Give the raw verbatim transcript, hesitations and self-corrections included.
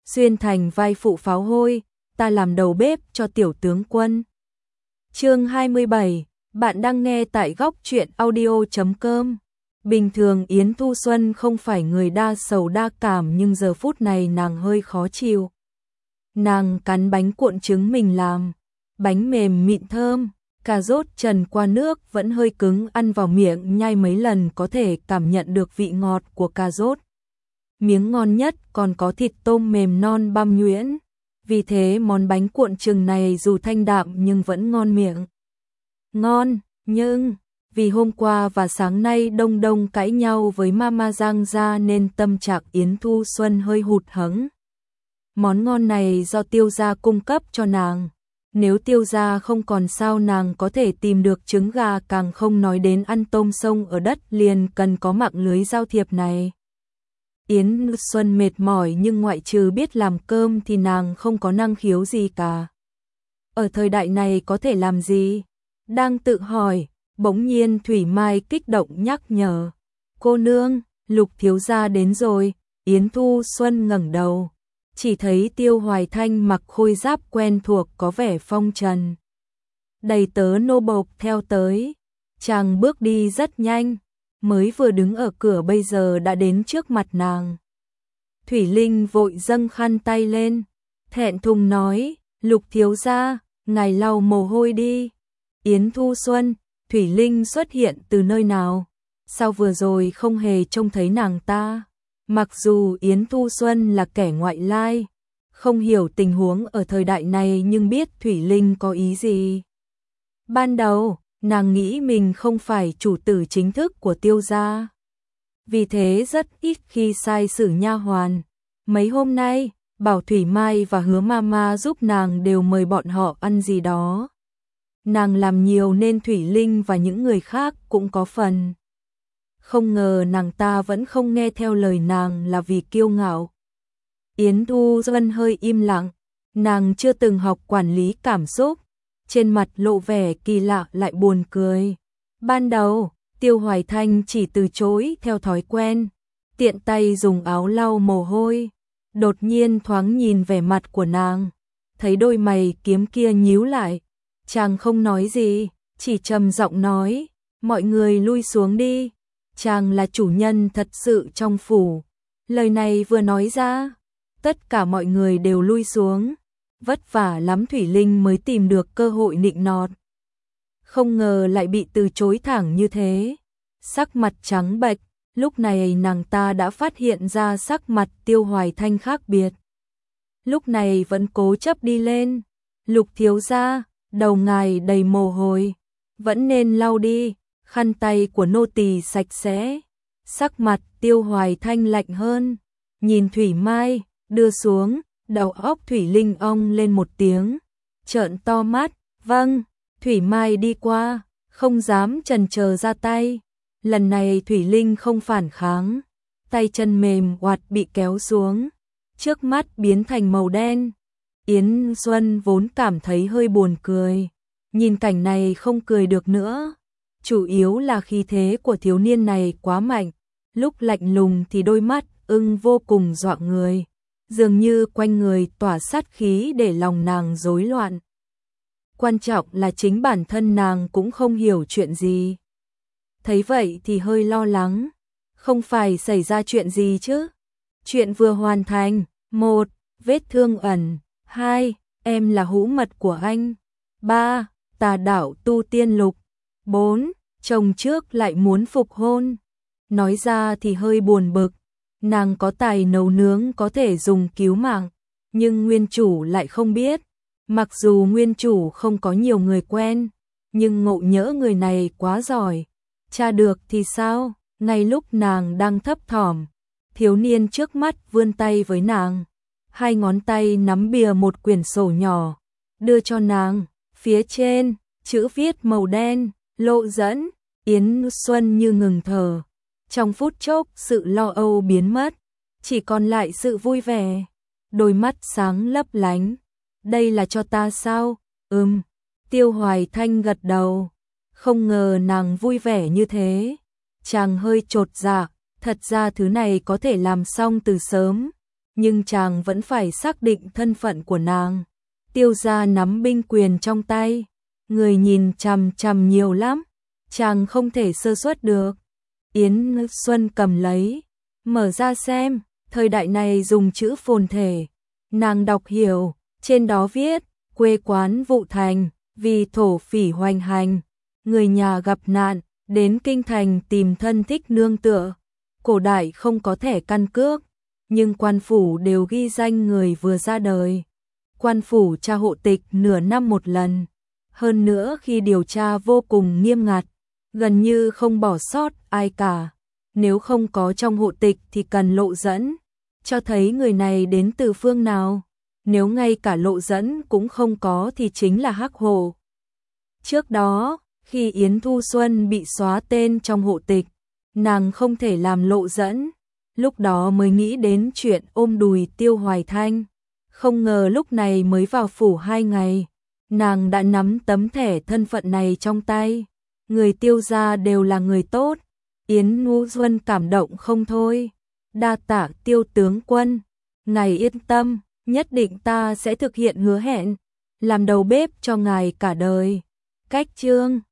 xuyên thành vai phụ pháo hôi, ta làm đầu bếp cho tiểu tướng quân. Chương hai mươi bảy, bạn đang nghe tại góc truyện audio chấm com. Bình thường Yến Thu Xuân không phải người đa sầu đa cảm, nhưng giờ phút này nàng hơi khó chịu. Nàng cắn bánh cuộn trứng mình làm, bánh mềm mịn thơm, cà rốt trần qua nước vẫn hơi cứng, ăn vào miệng nhai mấy lần có thể cảm nhận được vị ngọt của cà rốt. Miếng ngon nhất còn có thịt tôm mềm non băm nhuyễn, vì thế món bánh cuộn trứng này dù thanh đạm nhưng vẫn ngon miệng. Ngon, nhưng vì hôm qua và sáng nay Đông Đông cãi nhau với Mama Giang gia nên tâm trạng Yến Thu Xuân hơi hụt hẫng. Món ngon này do Tiêu gia cung cấp cho nàng. Nếu Tiêu gia không còn sao nàng có thể tìm được trứng gà, càng không nói đến ăn tôm sông ở đất liền cần có mạng lưới giao thiệp này. Yến Xuân mệt mỏi nhưng ngoại trừ biết làm cơm thì nàng không có năng khiếu gì cả. Ở thời đại này có thể làm gì? Đang tự hỏi, bỗng nhiên Thủy Mai kích động nhắc nhở. Cô nương, Lục thiếu gia đến rồi. Yến Thu Xuân ngẩng đầu, chỉ thấy Tiêu Hoài Thanh mặc khôi giáp quen thuộc có vẻ phong trần. Đầy tớ nô bộc theo tới, chàng bước đi rất nhanh, mới vừa đứng ở cửa bây giờ đã đến trước mặt nàng. Thủy Linh vội dâng khăn tay lên, thẹn thùng nói, Lục thiếu gia, ngài lau mồ hôi đi. Yến Thu Xuân, Thủy Linh xuất hiện từ nơi nào? Sao vừa rồi không hề trông thấy nàng ta? Mặc dù Yến Thu Xuân là kẻ ngoại lai, không hiểu tình huống ở thời đại này nhưng biết Thủy Linh có ý gì. Ban đầu, nàng nghĩ mình không phải chủ tử chính thức của Tiêu gia, vì thế rất ít khi sai sử nha hoàn. Mấy hôm nay, bảo Thủy Mai và Hứa Mama giúp nàng đều mời bọn họ ăn gì đó. Nàng làm nhiều nên Thủy Linh và những người khác cũng có phần. Không ngờ nàng ta vẫn không nghe theo lời nàng là vì kiêu ngạo. Yến Thu Xuân hơi im lặng, nàng chưa từng học quản lý cảm xúc, trên mặt lộ vẻ kỳ lạ lại buồn cười. Ban đầu, Tiêu Hoài Thanh chỉ từ chối theo thói quen, tiện tay dùng áo lau mồ hôi. Đột nhiên thoáng nhìn vẻ mặt của nàng, thấy đôi mày kiếm kia nhíu lại, chàng không nói gì, chỉ trầm giọng nói, mọi người lui xuống đi. Chàng là chủ nhân thật sự trong phủ. Lời này vừa nói ra, tất cả mọi người đều lui xuống. Vất vả lắm Thủy Linh mới tìm được cơ hội nịnh nọt. Không ngờ lại bị từ chối thẳng như thế. Sắc mặt trắng bệch, lúc này nàng ta đã phát hiện ra sắc mặt Tiêu Hoài Thanh khác biệt. Lúc này vẫn cố chấp đi lên. Lục thiếu gia, đầu ngài đầy mồ hôi, vẫn nên lau đi. Khăn tay của nô tỳ sạch sẽ. Sắc mặt Tiêu Hoài Thanh lạnh hơn, nhìn Thủy Mai, đưa xuống, đầu óc Thủy Linh ong lên một tiếng, trợn to mắt. Vâng. Thủy Mai đi qua, không dám chần chờ ra tay. Lần này Thủy Linh không phản kháng, tay chân mềm oạt bị kéo xuống, trước mắt biến thành màu đen. Yến Xuân vốn cảm thấy hơi buồn cười, nhìn cảnh này không cười được nữa. Chủ yếu là khí thế của thiếu niên này quá mạnh, lúc lạnh lùng thì đôi mắt ưng vô cùng dọa người, dường như quanh người tỏa sát khí để lòng nàng rối loạn. Quan trọng là chính bản thân nàng cũng không hiểu chuyện gì. Thấy vậy thì hơi lo lắng, không phải xảy ra chuyện gì chứ? Chuyện vừa hoàn thành, một, vết thương ẩn, hai, em là hũ mật của anh, ba, tà đạo tu tiên lục, bốn, chồng trước lại muốn phục hôn. Nói ra thì hơi buồn bực, nàng có tài nấu nướng có thể dùng cứu mạng, nhưng nguyên chủ lại không biết. Mặc dù nguyên chủ không có nhiều người quen, nhưng ngộ nhỡ người này quá giỏi, tra được thì sao? Ngay lúc nàng đang thấp thỏm, thiếu niên trước mắt vươn tay với nàng, hai ngón tay nắm bìa một quyển sổ nhỏ, đưa cho nàng, phía trên, chữ viết màu đen, lộ dẫn. Yến Xuân như ngừng thở, trong phút chốc sự lo âu biến mất, chỉ còn lại sự vui vẻ, đôi mắt sáng lấp lánh. Đây là cho ta sao? Ừm. Tiêu Hoài Thanh gật đầu, không ngờ nàng vui vẻ như thế. Chàng hơi chột dạ, thật ra thứ này có thể làm xong từ sớm, nhưng chàng vẫn phải xác định thân phận của nàng. Tiêu gia nắm binh quyền trong tay, người nhìn chằm chằm nhiều lắm, chàng không thể sơ suất được. Yến Xuân cầm lấy, mở ra xem, thời đại này dùng chữ phồn thể. Nàng đọc hiểu, trên đó viết, quê quán Vụ Thành, vì thổ phỉ hoành hành, người nhà gặp nạn, đến kinh thành tìm thân thích nương tựa. Cổ đại không có thẻ căn cước, nhưng quan phủ đều ghi danh người vừa ra đời. Quan phủ tra hộ tịch nửa năm một lần, hơn nữa khi điều tra vô cùng nghiêm ngặt, gần như không bỏ sót ai cả. Nếu không có trong hộ tịch thì cần lộ dẫn, cho thấy người này đến từ phương nào. Nếu ngay cả lộ dẫn cũng không có thì chính là hắc hộ. Trước đó, khi Yến Thu Xuân bị xóa tên trong hộ tịch, nàng không thể làm lộ dẫn, lúc đó mới nghĩ đến chuyện ôm đùi Tiêu Hoài Thanh. Không ngờ lúc này mới vào phủ hai ngày, nàng đã nắm tấm thẻ thân phận này trong tay. Người Tiêu gia đều là người tốt, Yến Thu Xuân cảm động không thôi. Đa tạ Tiêu tướng quân, ngài yên tâm, nhất định ta sẽ thực hiện hứa hẹn, làm đầu bếp cho ngài cả đời. Cách chương